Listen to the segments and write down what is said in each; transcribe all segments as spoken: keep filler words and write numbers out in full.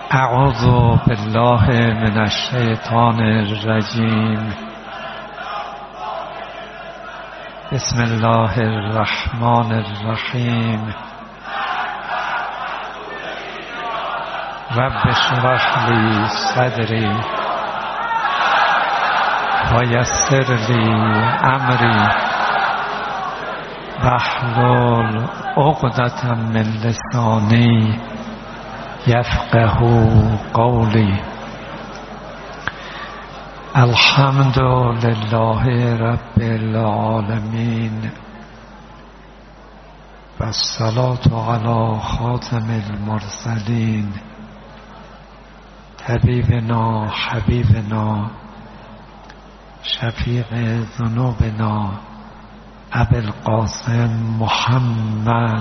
اعوذ بالله من الشیطان الرجیم. بسم الله الرحمن الرحیم. رب اشرح لی صدری و یسر لی امری واحلل عقدة من لسانی یفقهوا قولی. الحمد لله رب العالمین و الصلاة علی خاتم المرسلین طبیبنا حبیبنا شفیع ذنوبنا ابی القاسم محمد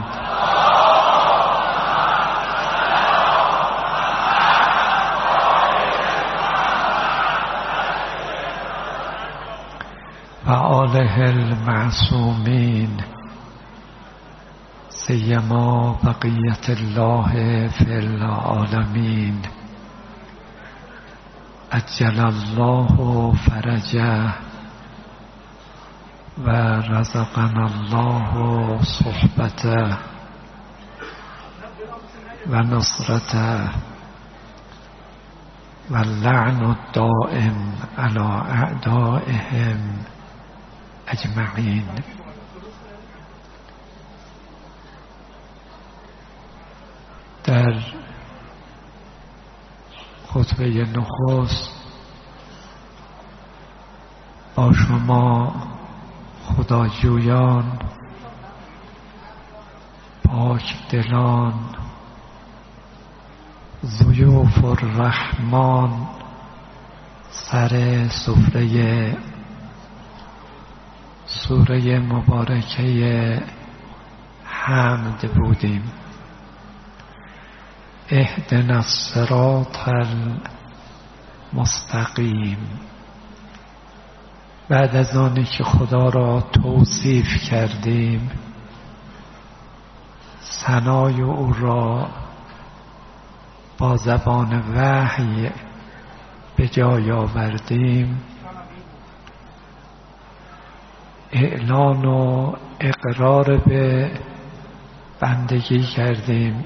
و آله المعصومین سیما بقیت الله فی العالمین عجل الله فرجه و رزقنا الله صحبته و نصرته و اللعن الدائم علی اعدائهم اجمعین. در خطبه نخست با شما خداجویان پاک دلان ضیوف الرحمن سر سفره سوره مبارکه حمد بودیم. اهدنا الصراط المستقیم. بعد از آنی که خدا را توصیف کردیم، ثنای او را با زبان وحی به جای آوردیم، اعلان و اقرار به بندگی کردیم،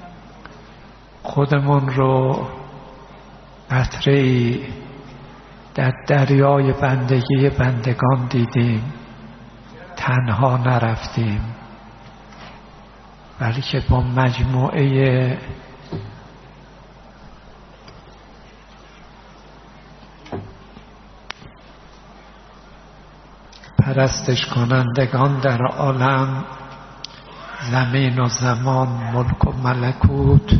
خودمون رو قطره‌ای در دریای بندگی بندگان دیدیم، تنها نرفتیم بلکه با مجموعه پرستش کنندگان در عالم، زمین و زمان، ملک و ملکوت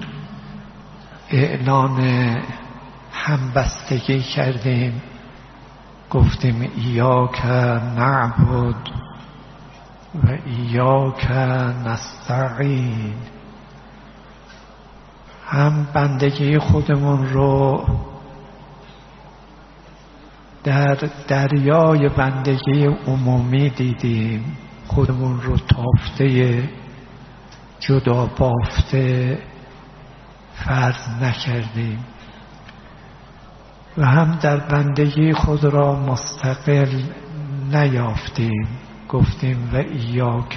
اعلان همبستگی کردیم. گفتیم ایاک نعبد و ایاک نستعین. هم بندگی خودمون رو در دریای بندگی عمومی دیدیم، خودمون رو تافته جدا بافته فرض نکردیم، و هم در بندگی خود را مستقل نیافتیم. گفتیم و ایاک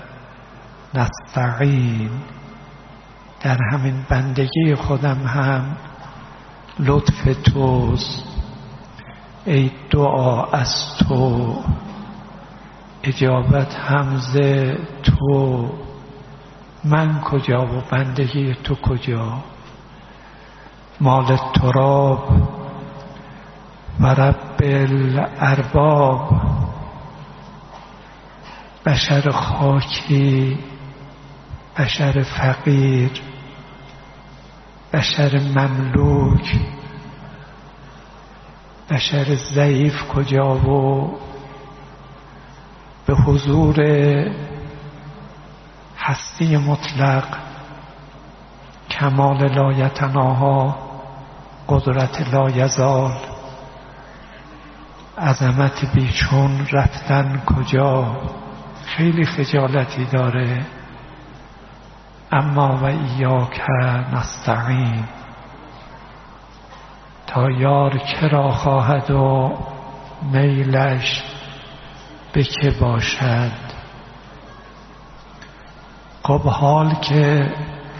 نستعین. در همین بندگی خودم هم لطف توست، ای دعا از تو، اجابت همزه تو، من کجا و بندگی تو کجا؟ مال تراب و رب الارباب. بشر خاکی، بشر فقیر، بشر مملوک، بشر ضعیف کجا و به حضور هستی مطلق، کمال لایتناها، قدرت لایزال، عظمت بیچون رفتن کجا؟ خیلی خجالتی داره. اما و ایاک نستعین، تا یار که را خواهد و میلش به که باشد. خب حال که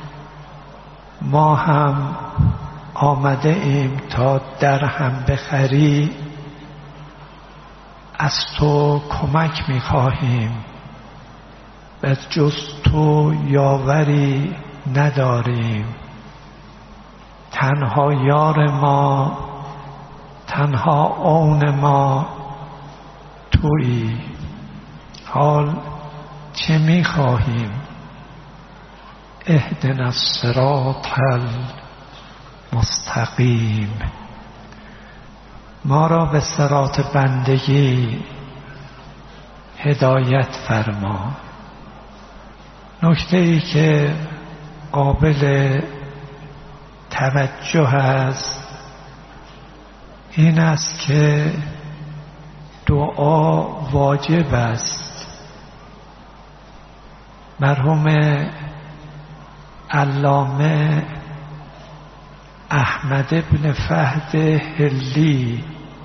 ما هم آمده ایم تا در هم بخری، از تو کمک می‌خواهیم و جز تو یاوری نداریم. تنها یار ما، تنها عون ما تویی. حال چه می‌خواهیم؟ اهدنا الصراط المستقیم، ما را به صراط بندگی هدایت فرما. نکته ای که قابل توجه است این است که دعا واجب است. مرحوم علامه احمد بن فهد حلی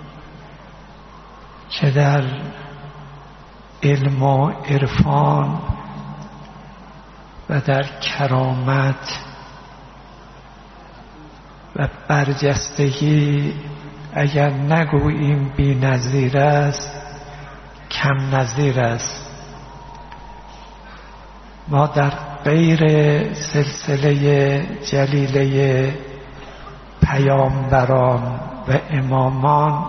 که در علم و عرفان و در کرامت و برجستگی اگر نگوییم بی نظیر است، کم نظیر است. ما در غیر سلسله جلیله پیامبران و امامان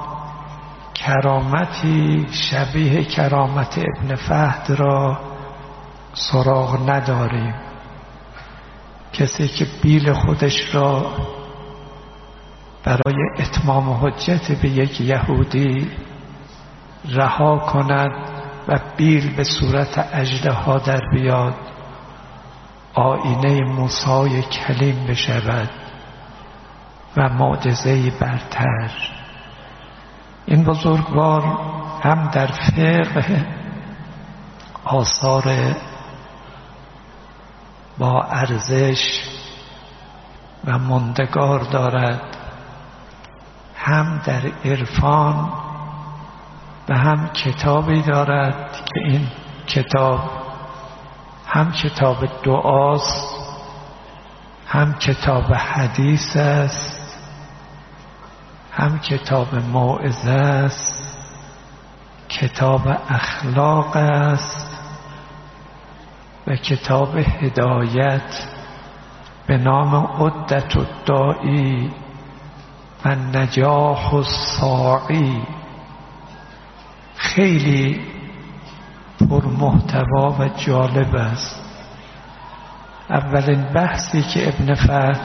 کرامتی شبیه کرامت ابن فهد را سراغ نداریم. کسی که بیل خودش را برای اتمام حجت به یک یهودی رها کند و بیل به صورت اژدها در بیاد، آینه موسی کلیم بشود و معجزه‌ای برتر. این بزرگوار هم در فقه آثار با ارزش و ماندگار دارد، هم در عرفان و هم کتابی دارد که این کتاب هم کتاب دعاست، هم کتاب حدیث است، هم کتاب موعظه است، کتاب اخلاق است و کتاب هدایت به نام عدت الداعی و نجاح الساعی. خیلی پرمحتوا و جالب است. اولین بحثی که ابن فهد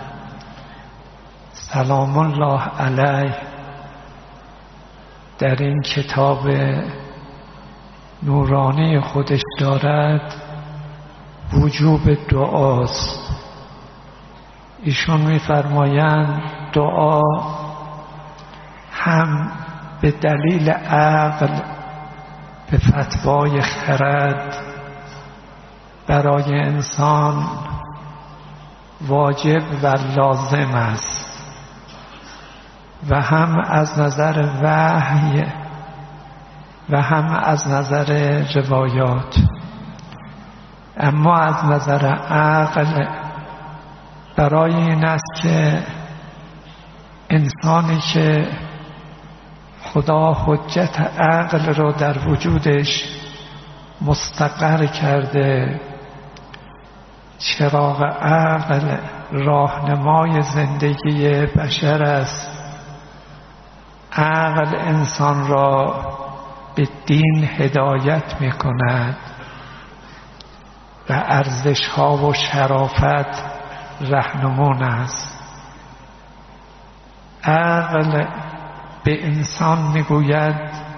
سلام الله علیه در این کتاب نورانی خودش دارد وجوب دعاست. ایشون می‌فرمایند دعا هم به دلیل عقل، به فتوای خرد برای انسان واجب و لازم است و هم از نظر وحی و هم از نظر روایات. اما از نظر عقل برای این است که انسانی که خدا حجت عقل را در وجودش مستقر کرده، چراغ عقل راهنمای زندگی بشر است، عقل انسان را به دین هدایت می کند و ارزش‌ها و شرافت رهنمون است. عقل به انسان میگوید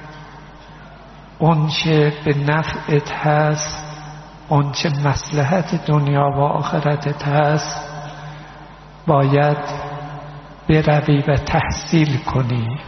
اون چه به نفعت هست، اون چه مصلحت دنیا و آخرتت هست باید بروی و تحصیل کنی.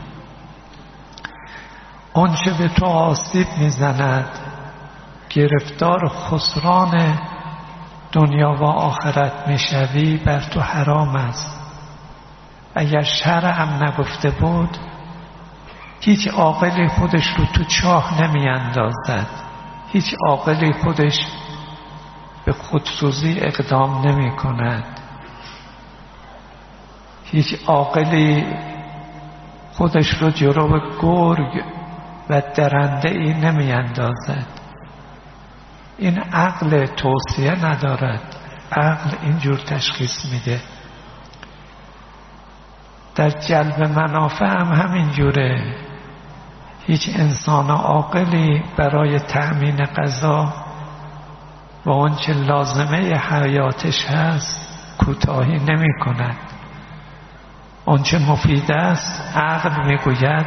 اون چه به تو آسیب میزند، گرفتار خسران دنیا و آخرت میشوی، بر تو حرام است. اگر شرعم نگفته بود هیچ عاقلی خودش رو تو چاه نمی اندازد، هیچ عاقلی خودش به خودسوزی اقدام نمی کند، هیچ عاقلی خودش رو جلو گرگ و درنده ای نمی اندازد. این عقل توصیه ندارد، عقل اینجور تشخیص میده. در جلب منافع هم همینجوره. هیچ انسان عاقلی برای تأمین غذا و آنچه لازمه حیاتش هست کوتاهی نمی کند. آنچه مفید است عقل میگوید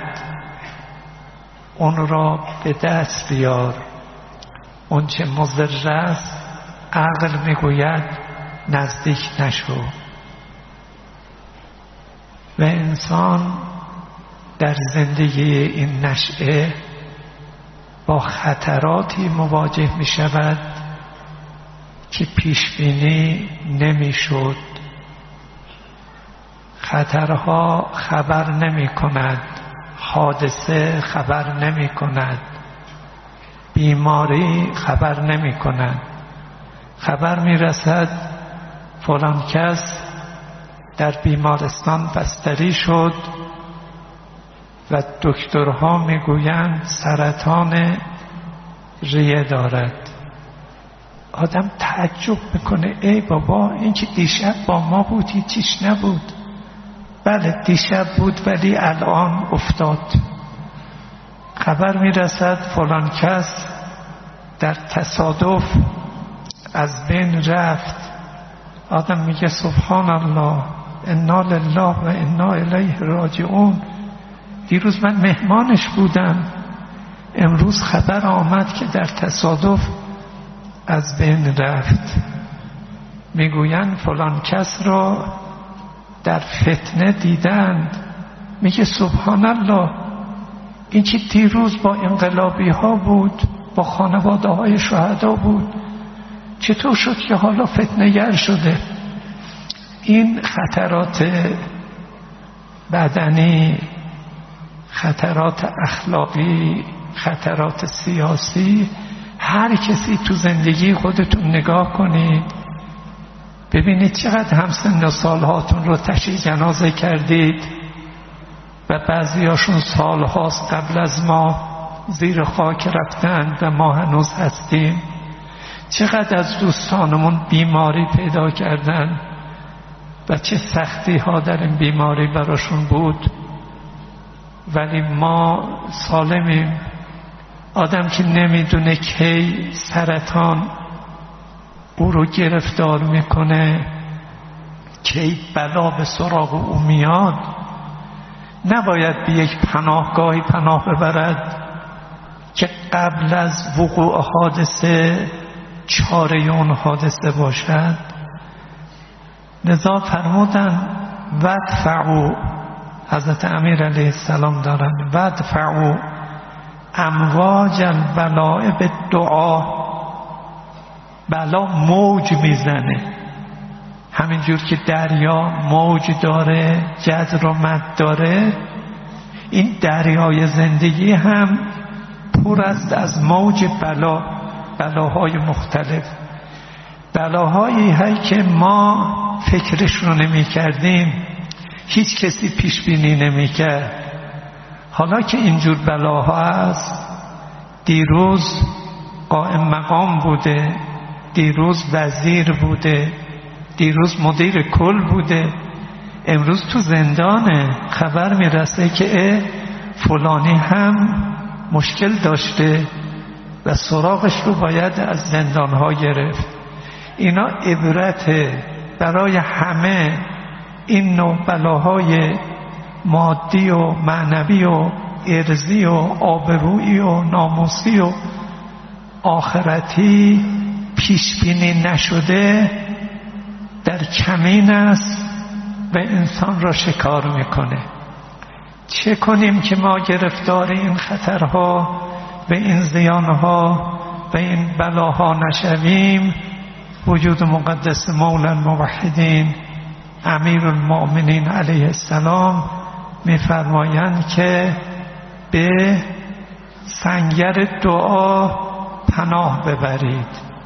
اون را به دست بیار، آنچه مضر است عقل میگوید نزدیک نشو. و انسان در زندگی این نشأه با خطراتی مواجه می شود که پیش بینی نمی شد. خطرها خبر نمی کند، حادثه خبر نمی کند، بیماری خبر نمی کند. خبر می رسد فلان کس در بیمارستان بستری شد و دکترها میگویند سرطان ریه دارد. آدم تعجب میکنه ای بابا این که دیشب با ما بود هیچیش نبود. بله دیشب بود ولی الان افتاد. خبر میرسد فلان کس در تصادف از بین رفت. آدم میگه سبحان الله انا لله و انا الیه راجعون. دیروز من مهمانش بودم، امروز خبر آمد که در تصادف از بین رفت. میگویند فلان کس را در فتنه دیدند. میگه سبحان الله این که دیروز با انقلابی ها بود، با خانواده های شهدا بود، چطور شد که حالا فتنه گر شده؟ این خطرات بدنی، خطرات اخلاقی، خطرات سیاسی، هر کسی تو زندگی خودتون نگاه کنید ببینید چقدر همسن سالهاتون رو تشییع جنازه کردید و بعضیاشون سالهاست قبل از ما زیر خاک رفتند و ما هنوز هستیم. چقدر از دوستانمون بیماری پیدا کردن و چه سختی ها در این بیماری براشون بود، ولی ما سالمیم. آدم که نمیدونه کی سرطان او رو گرفتار میکنه، کی بلا به سراغ او میاد، نباید به یک پناهگاهی پناه ببرد که قبل از وقوع حادثه چاره اون حادثه باشد. لذا فرمودن ودفعوا، حضرت امیر علیه السلام دارن ودفعوا امواج البلاء بالدعا. بلا موج میزنه، همینجور که دریا موج داره، جزر و مد داره، این دریای زندگی هم پر است از موج بلا، بلاهای مختلف، بلاهایی هایی که ما فکرش رو نمی کردیم، هیچ کسی پیش بینی نمی کرد. حالا که اینجور بلاها هست، دیروز قائم مقام بوده، دیروز وزیر بوده، دیروز مدیر کل بوده، امروز تو زندانه. خبر میرسه که فلانی هم مشکل داشته و سراغش رو باید از زندانها گرفت. اینا عبرته برای همه این نوع بلاهای مادی و معنوی و ارضی و آبرویی و ناموسی و آخرتی پیش بینی نشده در کمین است و انسان را شکار میکنه. چه کنیم که ما گرفتار این خطرها و این زیانها و این بلاها نشویم؟ وجود مقدس مولا موحدین امیرالمؤمنین علیه السلام میفرمایند که به سنگر دعا پناه ببرید،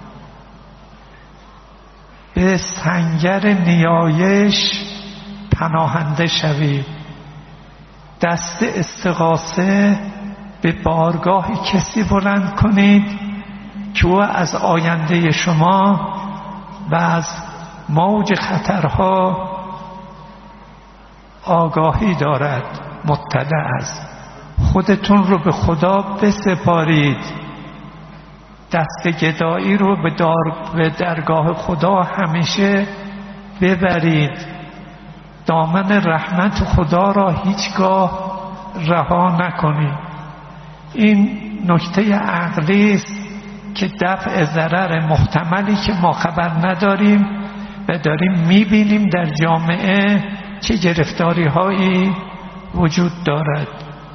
به سنگر نیایش پناهنده شوید، دست استغاثه به بارگاه کسی بلند کنید که او از آینده شما و از موج خطرها آگاهی دارد، مطلع است. خودتون رو به خدا بسپارید، دست گدایی رو به, دار به درگاه خدا همیشه ببرید، دامن رحمت خدا را هیچگاه رها نکنید. این نکته عقلی است که دفع ضرر محتملی که ما خبر نداریم و داریم میبینیم در جامعه چه گرفتاری هایی وجود دارد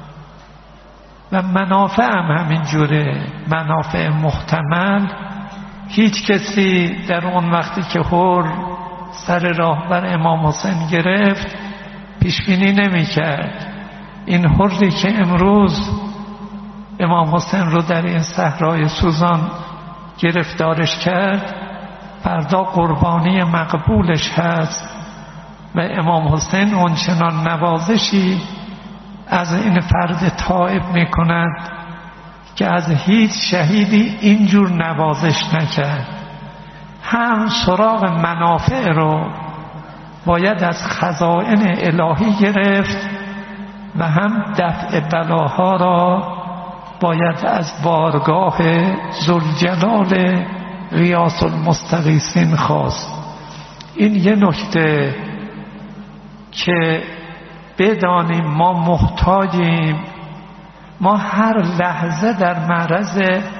و منافع هم همین جوره، منافع محتمل. هیچ کسی در اون وقتی که هور سر راه بر امام حسین گرفت پیش بینی نمی کرد این هوری که امروز امام حسین رو در این صحرای سوزان گرفتارش کرد فردا قربانی مقبولش هست و امام حسین اونچنان نوازشی از این فرد تائب می کند که از هیچ شهیدی اینجور نوازش نکرد. هم سراغ منافع رو باید از خزائن الهی گرفت و هم دفع بلاها را باید از بارگاه ذوالجلال غیاث المستغیثین خواست. این یه نکته که بدانیم ما محتاجیم، ما هر لحظه در معرض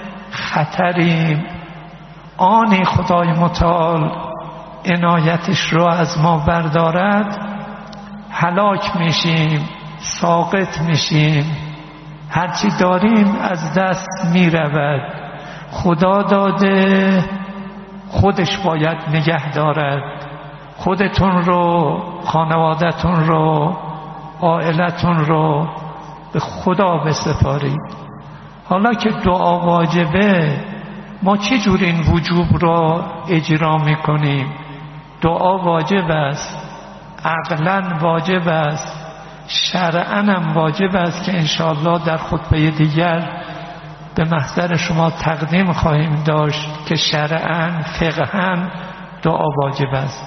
خطریم. آنی خدای متعال عنایتش رو از ما بردارد هلاک میشیم، ساقط میشیم، هرچی داریم از دست میرود. خدا داده، خودش باید نگه دارد. خودتون رو، خانوادتون رو، عائلتون رو به خدا بسپارید. حالا که دعا واجبه، ما چه جور این وجوب را اجرا میکنیم؟ دعا واجب است، عقلاً واجب است، شرعاً هم واجب است که انشاءالله در خطبه دیگر به محضر شما تقدیم خواهیم داشت که شرعاً فقهاً دعا واجب است.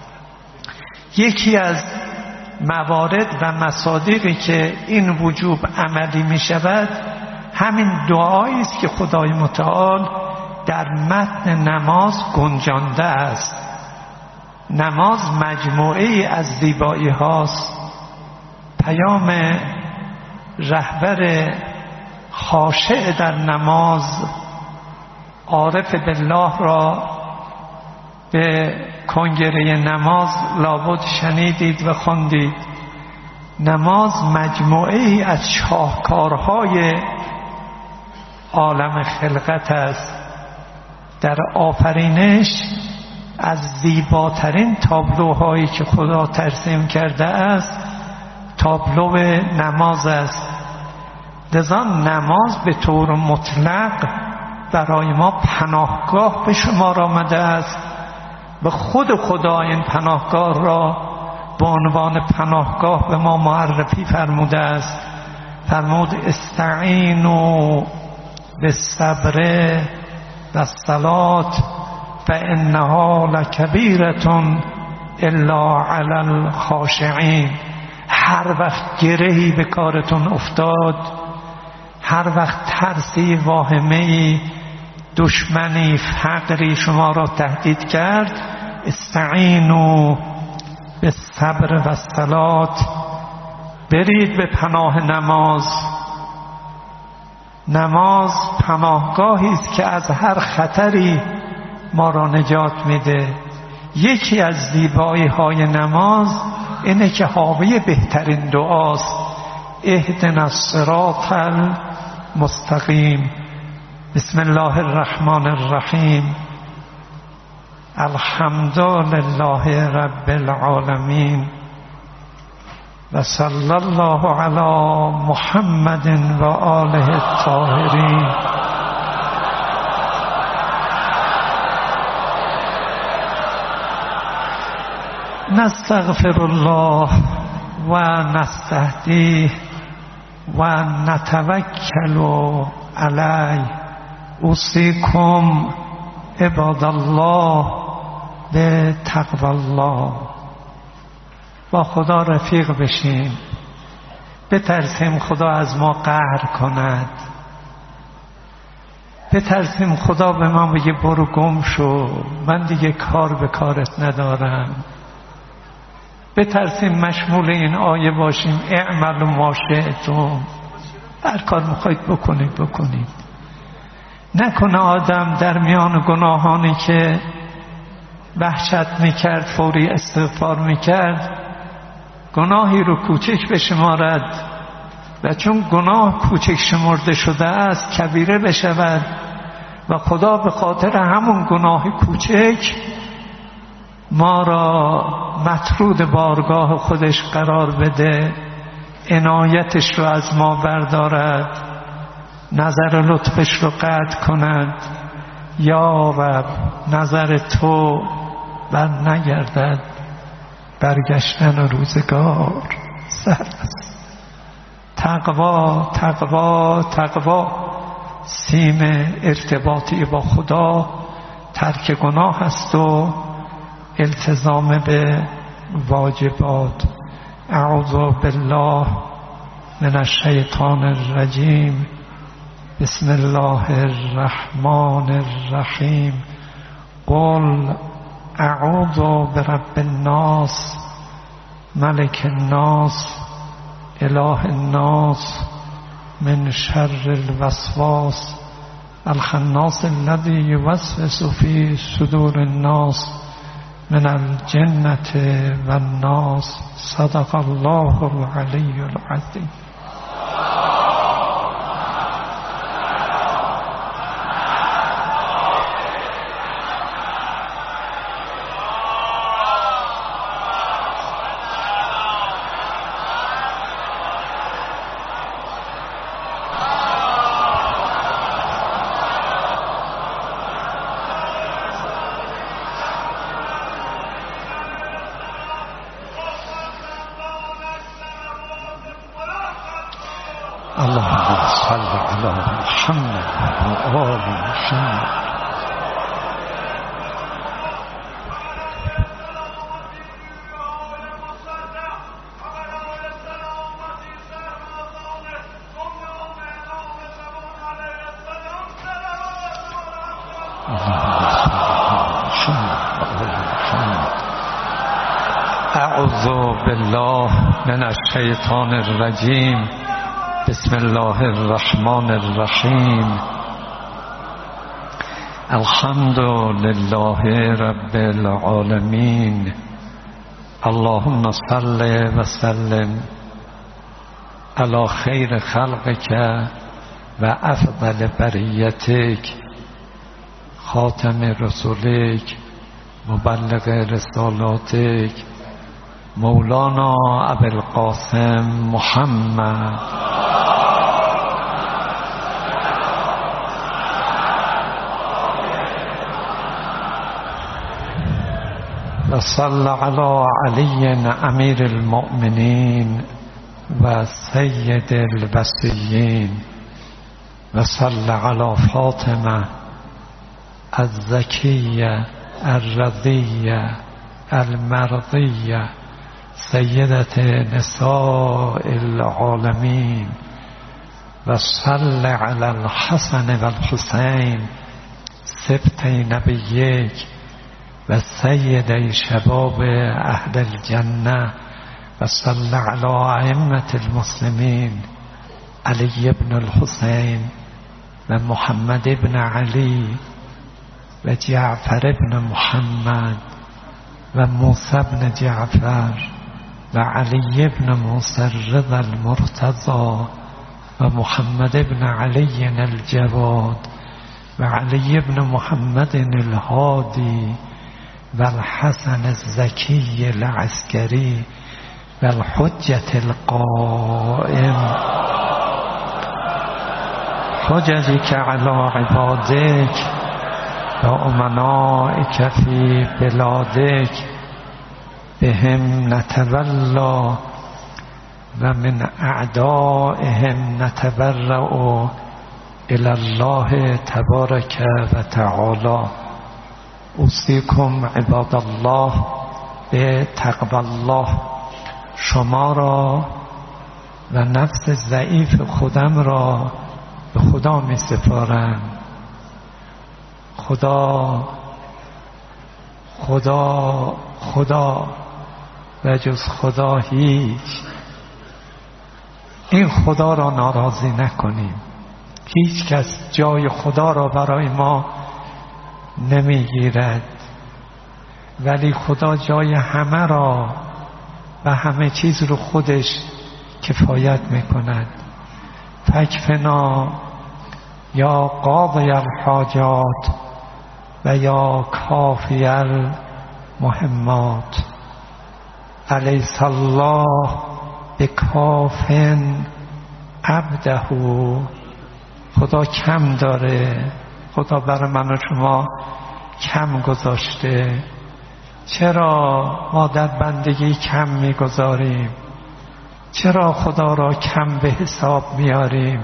یکی از موارد و مصادیقی که این وجوب عملی می شود همین دعایی است که خدای متعال در متن نماز گنجانده است. نماز مجموعه از زیبایی هاست. پیام رهبر خاشع در نماز عارف بالله را به کنگره نماز لابد شنیدید و خوندید. نماز مجموعه ای از شاهکارهای عالم خلقت است. در آفرینش از زیباترین تابلوهایی که خدا ترسیم کرده است تابلو نماز است. لذا نماز به طور مطلق برای ما پناهگاه به شمار آمده است. به خود خدا این پناهگاه را به عنوان پناهگاه به ما معرفی فرموده است. فرمود استعینوا بالصبر والصلاة فانها لکبیرة الا علی الخاشعین. هر وقت گرهی به کارتون افتاد، هر وقت ترسی، واهمه‌ای، دشمنی، فقری شما را تهدید کرد، استعینوا بالصبر والصلاة، برید به پناه نماز. نماز پناهگاهی است که از هر خطری ما را نجات میده. یکی از زیبایی های نماز اینه که حاوی بهترین دعاست. اهدنا الصراط المستقیم. بسم الله الرحمن الرحیم. الحمد لله رب العالمين و صلی الله علی محمد و آله الطاهرین. نستغفر الله و نستهدیه و نتوکل علیه. اوصیکم عباد الله به تقوی الله. با خدا رفیق بشیم، بترسیم خدا از ما قهر کند، بترسیم خدا به ما بگه برو گم شو، من دیگه کار به کارت ندارم. بترسیم مشمول این آیه باشیم اعملوا ما شئتم، هر کار میخواید بکنید بکنید. نکنه آدم در میان گناهانی که وحشت میکرد فوری استغفار میکرد گناهی رو کوچک بشمارد و چون گناه کوچک شمرده شده است کبیره بشود و خدا به خاطر همون گناه کوچک ما را مطرود بارگاه خودش قرار بده، عنایتش رو از ما بردارد، نظر لطفش رو قطع کند. یا رب نظر تو بر نگردد، برگشتن روزگار سر است. تقوا تقوا تقوا، سیم ارتباطی با خدا ترک گناه است و التزام به واجبات. اعوذ بالله من الشیطان الرجیم. بسم الله الرحمن الرحیم. قل اعوذ برب الناس ملک الناس اله الناس من شر الوسواس الخناس الذي يوسوس في صدور الناس من الجنة والناس. صدق الله العلی العظیم. اللهم صل على محمد و آل محمد. اعوذ بالله من الشیطان الرجیم. بسم الله الرحمن الرحیم. الحمد لله رب العالمین. اللهم صل و سلم علی خیر خلقک و افضل بریتک خاتم رسولک مبلغ رسالاتک مولانا ابوالقاسم محمد و صل علی علی امیر المؤمنین و سید الوصیین و صل علی فاطمه الزکیه الرضیه المرضیه سیدت نساء العالمین و صل علی الحسن و الحسین سبطی نبیک و سید شباب اهل الجنه و صل علی ائمه المسلمین علی بن الحسین و محمد بن علی و جعفر بن محمد و موسی بن جعفر و علی بن موسی الرضا المرتضی و محمد بن علی الجواد و علی بن محمد الهادی و الحسن الزکی العسکری و الحجة القائم حججك على عبادك و امنائك في بلادك بهم نتولى و من اعدائهم نتبرأ الى الله تبارک و تعالی. اوصیکم عباد الله به تقوی الله. شما را و نفس ضعیف خودم را به خدا می سپارم. خدا خدا خدا و جز خدا هیچ. این خدا را ناراضی نکنیم. هیچ کس جای خدا را برای ما نمیگیرد، ولی خدا جای همه را و همه چیز رو خودش کفایت میکند. فکفنا یا قاضی الحاجات و یا کافی المهمات. الیس الله بکافٍ عبده. خدا کم داره. خدا برای من و شما کم گذاشته. چرا ما در بندگی کم میگذاریم؟ چرا خدا را کم به حساب میاریم؟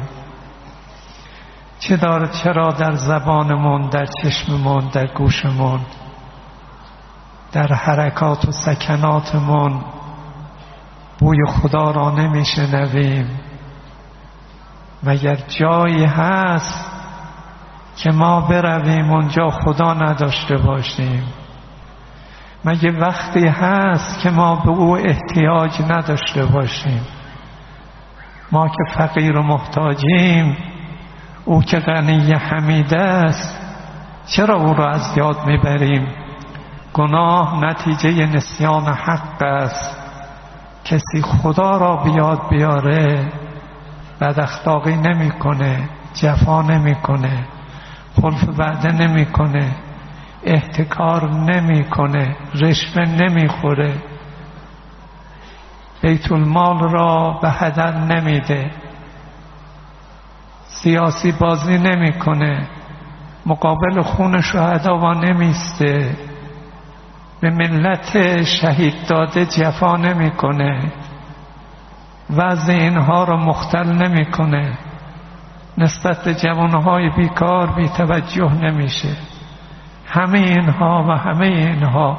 چرا چرا در زبانمون، در چشممون، در گوشمون، در حرکات و سکناتمون بوی خدا را نمیشنویم؟ مگر جایی هست که ما برویم اونجا خدا نداشته باشیم؟ مگه وقتی هست که ما به او احتیاج نداشته باشیم؟ ما که فقیر و محتاجیم، او که غنی حمید است، چرا او را از یاد میبریم؟ گناه نتیجه نسیان حق است. کسی خدا را بیاد بیاره بد اخلاقی نمیکنه، جفا نمیکنه، خلف وعده نمیکنه، احتکار نمیکنه، رشوه نمیخوره، بیت المال را به هدر نمیده، سیاسی بازی نمیکنه، مقابل خون شهدا و نمیسته، به ملت شهید داده جفا نمیکنه، وضع اینها را مختل نمیکنه، نسبت به جوانهای بیکار بی توجه نمیشه. همه اینها و همه اینها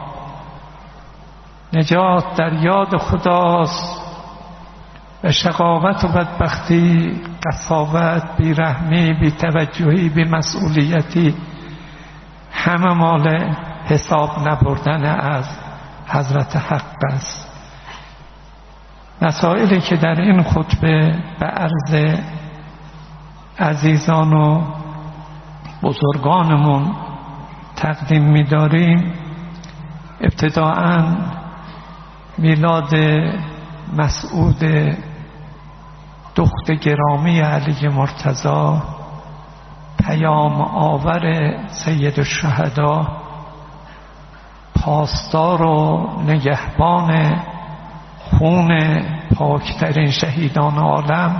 نجات در یاد خداست و شقاوت و بدبختی، قساوت، بیرحمی، بیتوجهی، بیمسئولیتی همه مال حساب نبردن از حضرت حق است. مسائلی که در این خطبه به عرض عزیزان و بزرگانمون تقدیم می‌داریم، ابتداءً میلاد مسعود دخت گرامی علی مرتضی، پیام آور سید الشهدا، پاسدار و نگهبان خون پاکترین شهیدان عالم،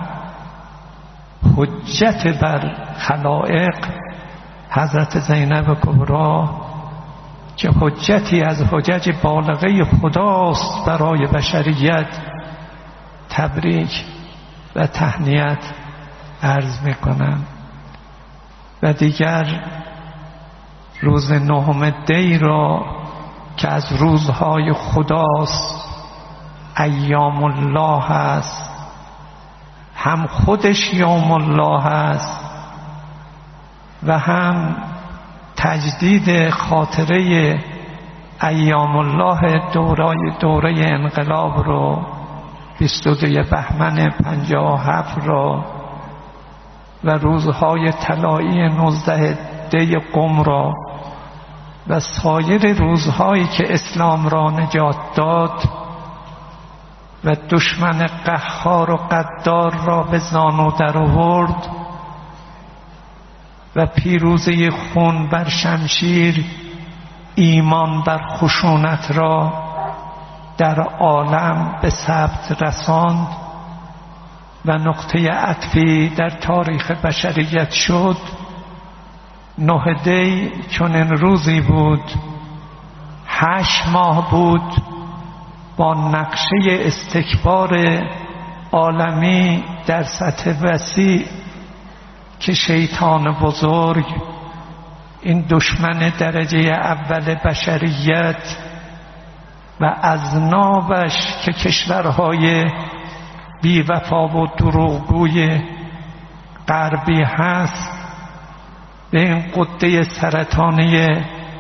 حجت بر خلائق حضرت زینب کبری که حجتی از حجج بالغه خداست برای بشریت، تبریک و تهنیت عرض میکنم. و دیگر روز نهم دی را که از روزهای خداست، ایام الله است، هم خودش یوم الله است و هم تجدید خاطره ایام الله دوره دوره انقلاب رو بیست و دو بهمن پنجاه و هفت را و روزهای طلایی نوزده دی قم را و سایر روزهایی که اسلام را نجات داد و دشمن قهار و قدار را به زانو در آورد و پیروزه خون بر شمشیر ایمان بر خشونت را در عالم به ثبت رساند و نقطه عطفی در تاریخ بشریت شد. نه دی چنین روزی بود، هشت ماه بود با نقشه استکبار عالمی در سطح وسیع که شیطان بزرگ، این دشمن درجه اول بشریت و اذنابش که کشورهای بی وفا و دروغگوی غربی هست، به این قده سرطانی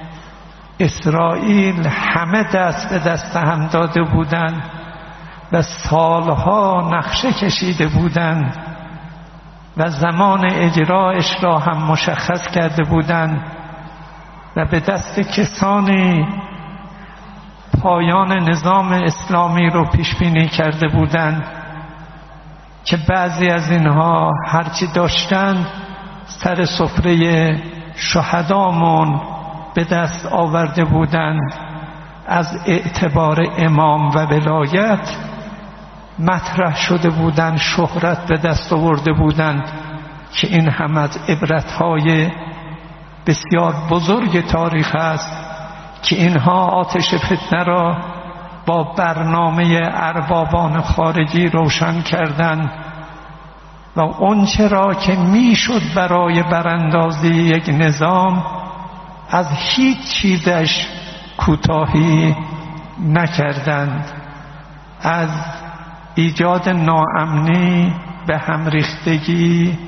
اسرائیل همه دست به دست هم داده بودند و سالها نقشه کشیده بودند و زمان اجرایش را هم مشخص کرده بودند و به دست کسانی پایان نظام اسلامی رو پیش بینی کرده بودند که بعضی از اینها هرچی داشتند سر سفره شهدامون به دست آورده بودند، از اعتبار امام و ولایت مطرح شده بودند، شهرت به دست آورده بودند که این هم از عبرتهای بسیار بزرگ تاریخ است که اینها آتش فتنه را با برنامه اربابان خارجی روشن کردند و اونچه را که میشد برای براندازی یک نظام از هیچ چیزش کوتاهی نکردند، از ایجاد ناامنی به هم ریختگی،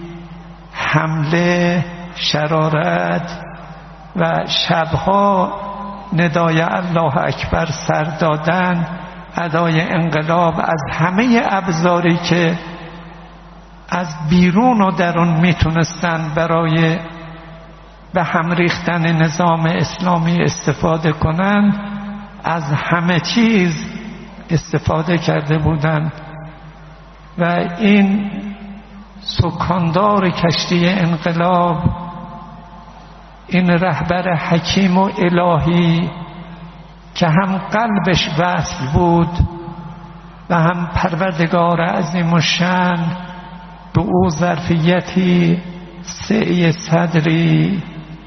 حمله، شرارت و شبها ندای الله اکبر سر دادن، ادای انقلاب، از همه ابزاری که از بیرون و درون میتونستن برای به هم ریختن نظام اسلامی استفاده کنند، از همه چیز استفاده کرده بودند و این سکاندار کشتی انقلاب، این رهبر حکیم و الهی که هم قلبش وصل بود و هم پروردگار عظیم الشأن به او ظرفیتی سعی صدری،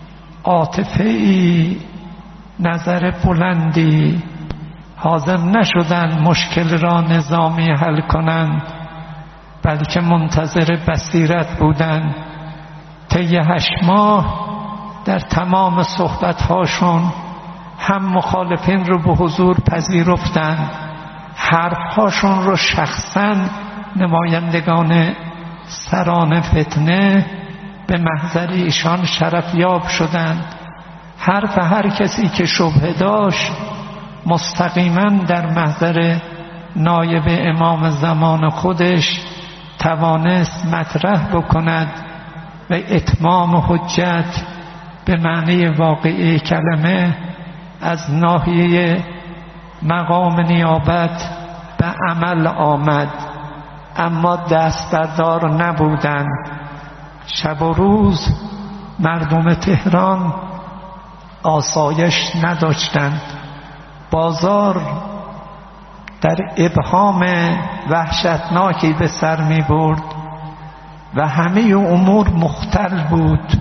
عاطفه‌ای، نظر بلندی، حاضر نشدند مشکل را نظامی حل کنند بلکه منتظر بصیرت بودند. طی هشت ماه در تمام صحبت‌هاشون هم مخالفین رو به حضور پذیرفتند، حرف‌هاشون رو شخصاً نمایندگان سران فتنه به محضر ایشان شرفیاب شدند. حرف هر کسی که شبهه داشت مستقیما در محضر نایب امام زمان خودش توانست مطرح بکند و اتمام حجت به معنی واقعی کلمه از ناحیه مقام نیابت به عمل آمد، اما دست بردار نبودند. شب و روز مردم تهران آسایش نداشتند، بازار در ابهام وحشتناکی به سر می برد و همه امور مختل بود.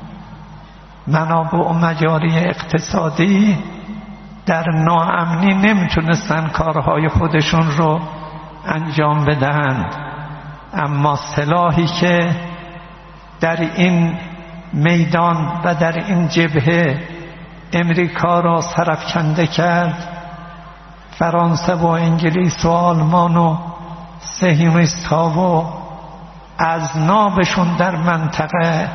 منابع و مجاری اقتصادی در ناامنی نمیتونستن کارهای خودشون رو انجام بدهند، اما سلاحی که در این میدان و در این جبهه امریکا را سرافکنده کرد، فرانسه و انگلیس و آلمان و صهیونیست ها و اذنابشون در منطقه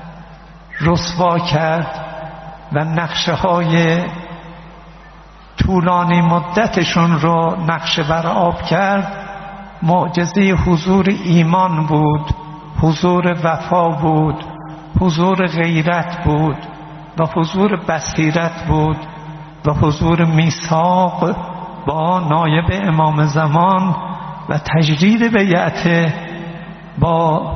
رسوا کرد و نقشه های طولانی مدتشون رو نقشه بر آب کرد، معجزه حضور ایمان بود، حضور وفا بود، حضور غیرت بود و حضور بصیرت بود و حضور میثاق با نایب امام زمان و تجدید بیعت با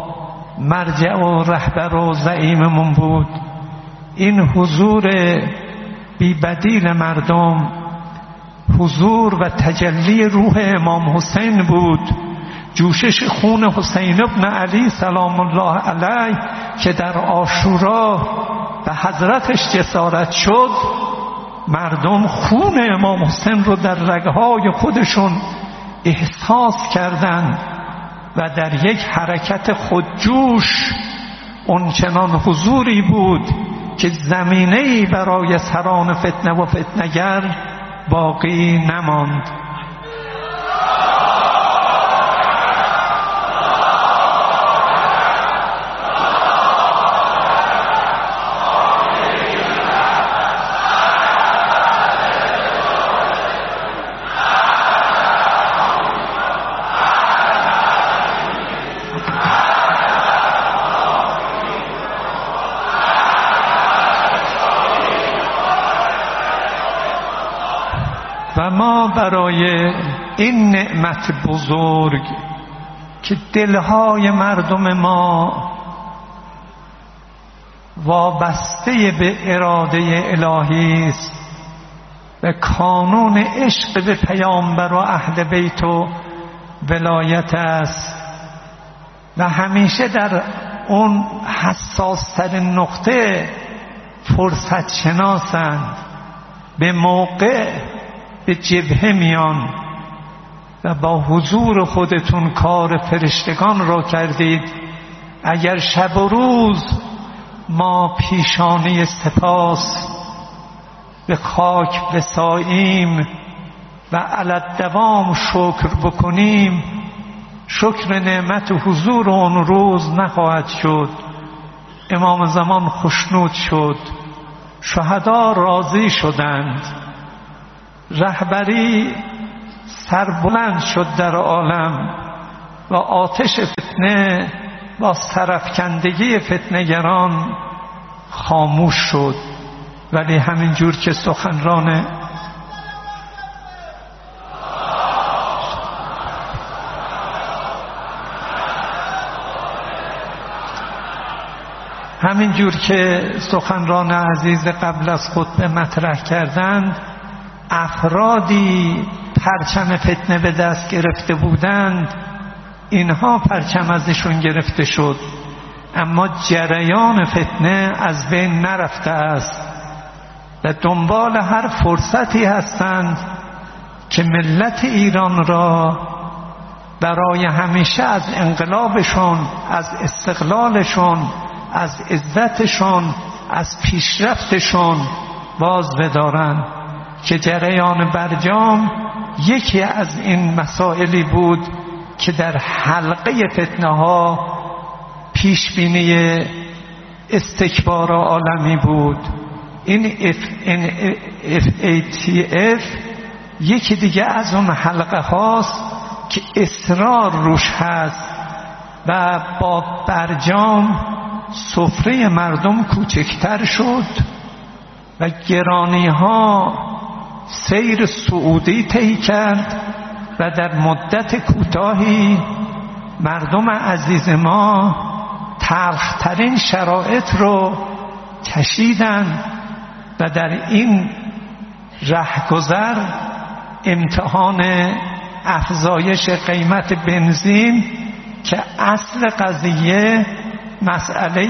مرجع و رهبر و زعیممون بود. این حضور بی بدیل مردم حضور و تجلی روح امام حسین بود، جوشش خون حسین ابن علی سلام الله علیه که در عاشورا به حضرتش جسارت شد. مردم خون امام حسین رو در رگهای خودشون احساس کردند و در یک حرکت خودجوش اونچنان حضوری بود که زمینه‌ای برای سران فتنه و فتنگر باقی نماند. و ما برای این نعمت بزرگ که دلهای مردم ما وابسته به اراده الهی است و کانون عشق به پیامبر و اهل بیت و ولایت است و همیشه در اون حساسترین نقطه فرصت شناسند، به موقع به جبهه میان و با حضور خودتون کار فرشتگان را کردید. اگر شب و روز ما پیشانی سپاس به خاک بساییم و علالدوام شکر بکنیم، شکر نعمت و حضور اون روز نخواهد شد. امام زمان خشنود شد، شهدا راضی شدند، رهبری سربلند شد در عالم و آتش فتنه با سرافکندگی فتنه‌گران خاموش شد. ولی همین جور که سخنران همین جور که سخنران عزیز قبل از خطبه مطرح کردند، افرادی پرچم فتنه به دست گرفته بودند، اینها پرچم ازشون گرفته شد، اما جریان فتنه از بین نرفته است و دنبال هر فرصتی هستند که ملت ایران را برای همیشه از انقلابشون، از استقلالشون، از عزتشون، از پیشرفتشون باز بدارند. که جریان برجام یکی از این مسائلی بود که در حلقه فتنه ها پیش بینی استکبار عالمی بود. این اف ای تی اف یکی دیگه از اون حلقه هاست که اصرار روش هست و با برجام سفره مردم کوچکتر شد و گرانی ها سیر صعودی طی کرد و در مدت کوتاهی مردم عزیز ما تلخترین شرایط رو چشیدند و در این رهگذر امتحان افزایش قیمت بنزین که اصل قضیه مسئله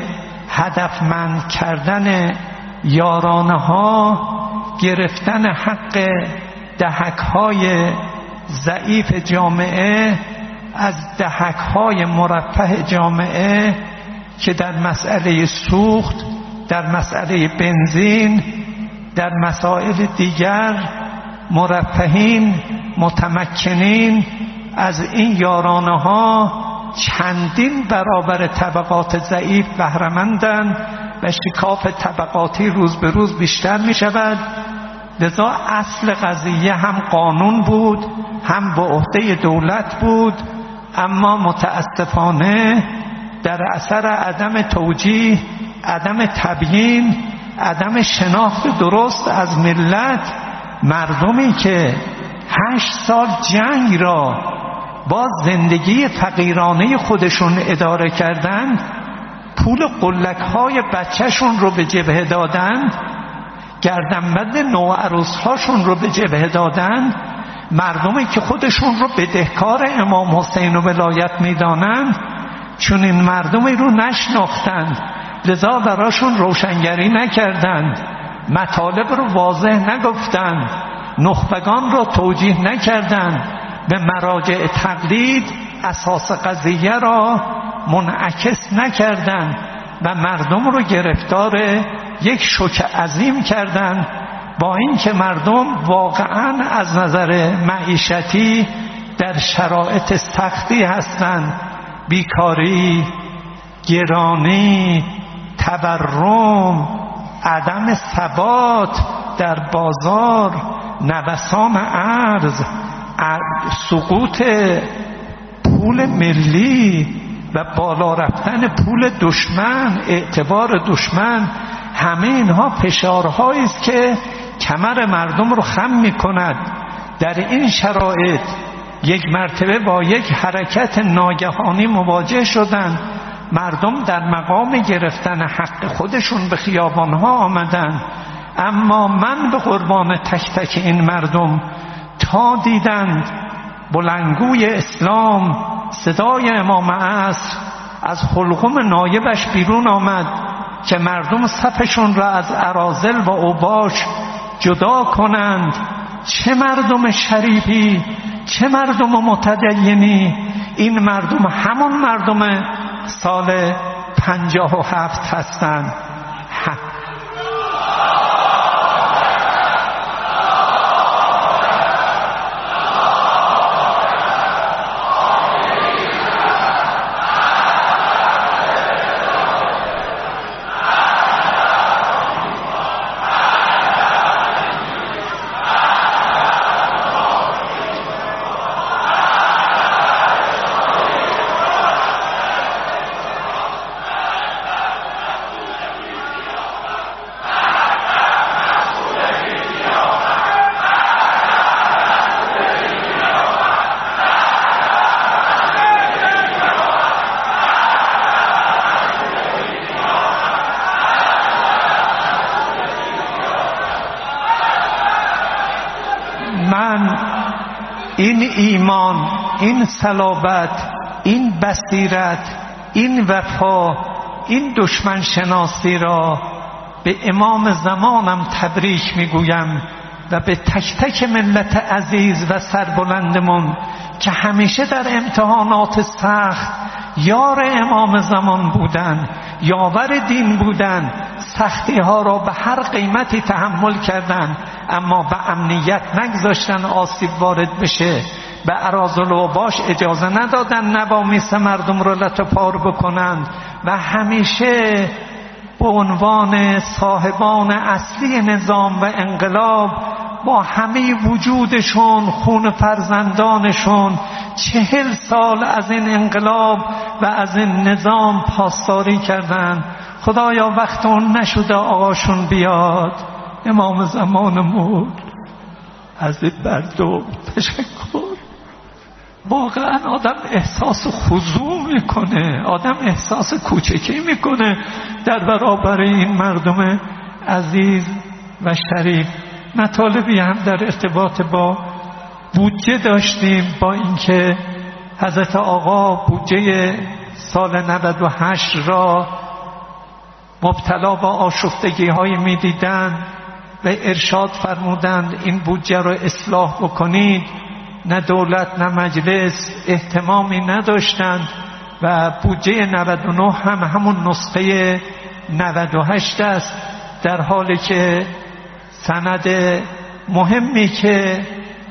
هدفمند کردن یارانه ها، گرفتن حق دهک های ضعیف جامعه از دهک های مرفه جامعه که در مسئله سوخت، در مسئله بنزین، در مسائل دیگر مرفهین متمکنین از این یارانه ها چندین برابر طبقات ضعیف بهره‌مندند و شکاف طبقاتی روز به روز بیشتر می شود. لذا اصل قضیه هم قانون بود، هم به عهده دولت بود، اما متاسفانه در اثر عدم توجیه، عدم تبیین، عدم شناخت درست از ملت، مردمی که هشت سال جنگ را با زندگی فقیرانه خودشون اداره کردند، پول قلک های بچهشون رو به جبهه دادند، گردنبند نوعروس هاشون رو به جبهه دادن، مردمی که خودشون رو بدهکار امام حسین و ولایت میدانند چون این مردمی رو نشناختند، لذا براشون روشنگری نکردند، مطالب رو واضح نگفتند، نخبگان رو توجیه نکردند، به مراجع تقلید اساس قضیه را منعکس نکردند و مردم رو گرفتار یک شوک عظیم کردند، با اینکه مردم واقعا از نظر معیشتی در شرایط سختی هستند، بیکاری، گرانی، تورم، عدم ثبات در بازار، نوسان ارز، سقوط پول ملی و بالا رفتن پول دشمن، اعتبار دشمن، همه اینها فشارهایی است که کمر مردم رو خم می کند. در این شرایط یک مرتبه با یک حرکت ناگهانی مواجه شدند، مردم در مقام گرفتن حق خودشون به خیابانها آمدند، اما من به قربان تک تک این مردم تا دیدند بلندگوی اسلام، صدای امام عصر از حلقوم نایبش بیرون آمد که مردم صفشون را از اراذل و اوباش جدا کنند، چه مردم شریفی، چه مردم متدینی، این مردم همون مردم سال پنجاه و هفت هستند. این ایمان، این صلابت، این بصیرت، این وفا، این دشمن شناسی را به امام زمانم تبریک میگویم و به تک تک ملت عزیز و سربلندمون که همیشه در امتحانات سخت یار امام زمان بودن، یاور دین بودن، سختی ها را به هر قیمتی تحمل کردند، اما به امنیت نگذاشتن آسیب وارد بشه، به اراذل و باش اجازه ندادن نوامیس مردم رو لطه پار بکنند و همیشه به عنوان صاحبان اصلی نظام و انقلاب با همه وجودشون، خون فرزندانشون، چهل سال از این انقلاب و از این نظام پاسداری کردن. خدایا وقت اون نشده آقاشون بیاد، امام زمانمون از این مردم تشکر. واقعا آدم احساس خضوع میکنه، آدم احساس کوچکی میکنه در برابر این مردم عزیز و شریف. مطالبی هم در ارتباط با بودجه داشتیم، با اینکه حضرت آقا بودجه سال نود و هشت را مبتلا با آشفتگی های می دیدن و ارشاد فرمودند این بودجه را اصلاح بکنید. نه دولت نه مجلس اهتمامی نداشتند و بودجه نود و نه هم همون نسخه نود و هشت است، در حالی که سند مهمی که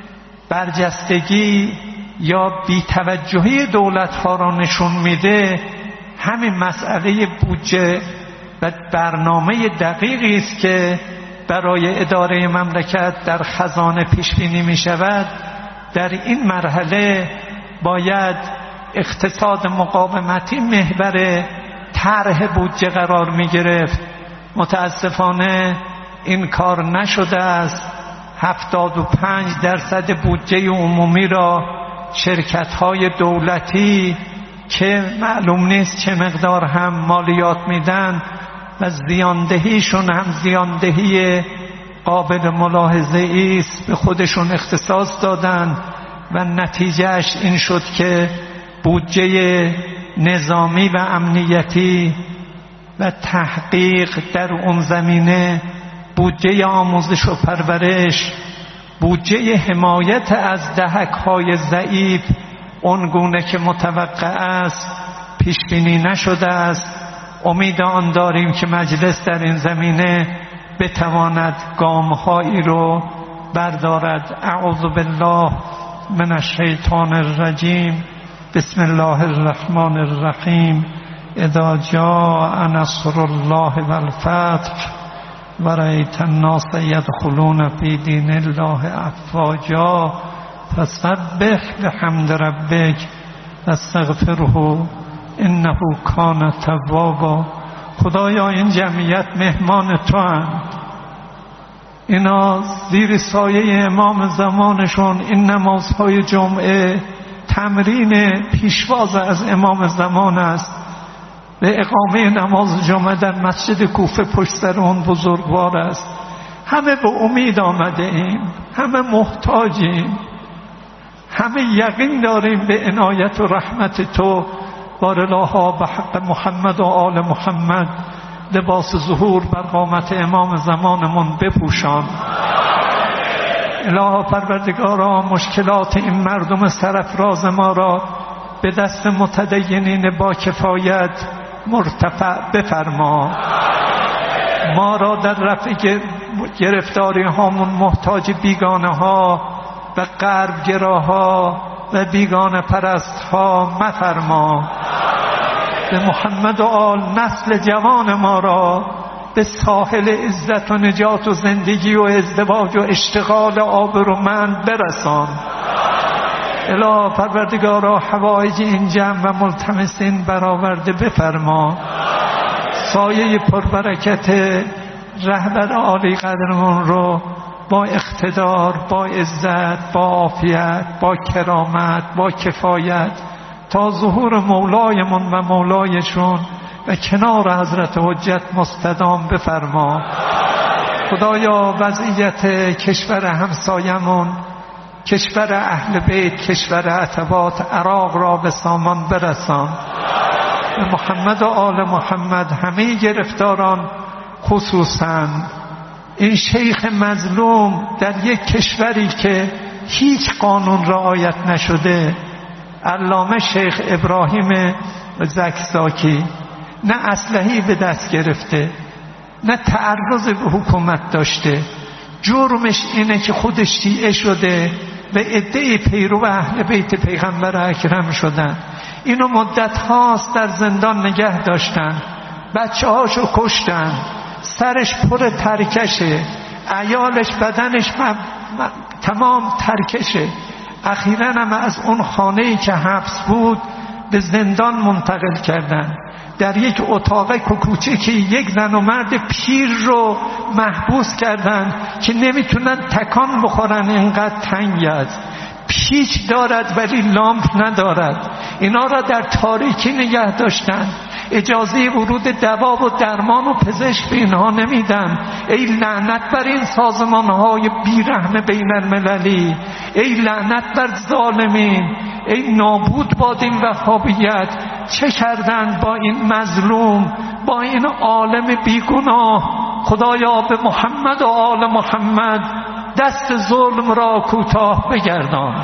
برجستگی یا بی‌توجهی دولت‌ها را نشون میده همین مسئله بودجه و برنامه دقیقی است که برای اداره مملکت در خزانه پیش بینی می شود. در این مرحله باید اقتصاد مقاومتی محور طرح بودجه قرار می گرفت. متاسفانه این کار نشده است. هفتاد و پنج درصد بودجه عمومی را شرکت‌های دولتی که معلوم نیست چه مقدار هم مالیات میدن و زیاندهیشون هم زیاندهی قابل ملاحظه است به خودشون اختصاص دادن و نتیجهش این شد که بودجه نظامی و امنیتی و تحقیق در اون زمینه، بودجه آموزش و پرورش، بودجه حمایت از دهک‌های ضعیف اونگونه که متوقع است پیش بینی نشده است. امید آن داریم که مجلس در این زمینه بتواند گام‌هایی رو بردارد. اعوذ بالله من الشیطان الرجیم. بسم الله الرحمن الرحیم. اذا جاء نصر الله والفتح ورأیت الناس يدخلون في دین الله افواجا فسبح بحمد ربک واستغفره انه کان توابا. خدایا این جمعیت مهمان تو اند، اینا زیر سایه امام زمانشون این نمازهای جمعه تمرین پیشواز از امام زمان است. به اقامه نماز جمعه در مسجد کوفه پشت سر اون بزرگوار است. همه به امید آمده ایم، همه محتاجیم، همه یقین داریم به عنایت و رحمت تو. بارالله به حق محمد و آل محمد لباس ظهور بر قامت امام زمانمون بپوشان. الها پروردگارا مشکلات این مردم سرافراز ما را به دست متدینین با کفایت مرتفع بفرما. ما را در رفع گرفتاری هامون محتاج بیگانه ها و غرب گراها و بیگانه پرست ها مفرما. به محمد و آل نسل جوان ما را به ساحل عزت و نجات و زندگی و ازدواج و اشتغال آبرومند برسان. اله پروردگارا حوایج این جمع و ملتمسین برآورده بفرما. سایه پربرکت رهبر عالی قدرمون رو با اقتدار، با عزت، با عافیت، با کرامت، با کفایت تا ظهور مولایمون و مولایشون و کنار حضرت حجت مستدام بفرما. خدایا وضعیت کشور همسایمون، کشور اهل بیت، کشور عتبات عراق را به سامان برسان. به محمد و آل محمد همه گرفتاران، خصوصاً این شیخ مظلوم در یک کشوری که هیچ قانون رعایت نشده، علامه شیخ ابراهیم زکزاکی، نه اسلحه‌ای به دست گرفته، نه تعرض به حکومت داشته، جرمش اینه که خودش شیعه شده و عده پیرو اهل بیت پیغمبر اکرم شدن. اینو مدت هاست در زندان نگه داشتن، بچه هاشو کشتن، سرش پر ترکشه، عیالش بدنش م... م... تمام ترکشه. اخیراً هم از اون خانه‌ای که حبس بود به زندان منتقل کردن. در یک اتاق کوچیکی یک زن و مرد پیر رو محبوس کردن که نمیتونن تکان بخورن، اینقدر تنگ است. پیچ دارد ولی لامپ ندارد. اینا را در تاریکی نگه داشتن، اجازه ورود دوا و درمان و پزشک به اینها نمیدن. ای لعنت بر این سازمانهای بیرحم بین المللی، ای لعنت بر ظالمین، ای نابود باد این وهابیت. چه کردن با این مظلوم، با این عالم بیگناه؟ خدایا به محمد و آل محمد دست ظلم را کوتاه بگردان.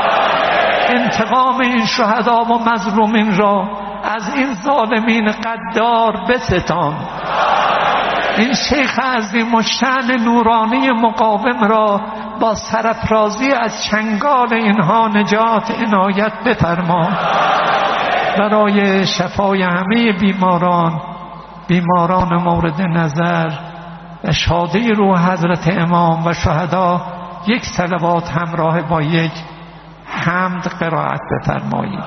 انتقام این شهدا و مظلومین را از این ظالمین قدار بستان. این شیخ عظیم الشأن نورانی مقاوم را با سرافرازی از چنگال اینها نجات عنایت بفرما. برای شفای همه بیماران، بیماران مورد نظر و شادی روح حضرت امام و شهدا، یک صلوات همراه با یک حمد قرائت بفرمایید.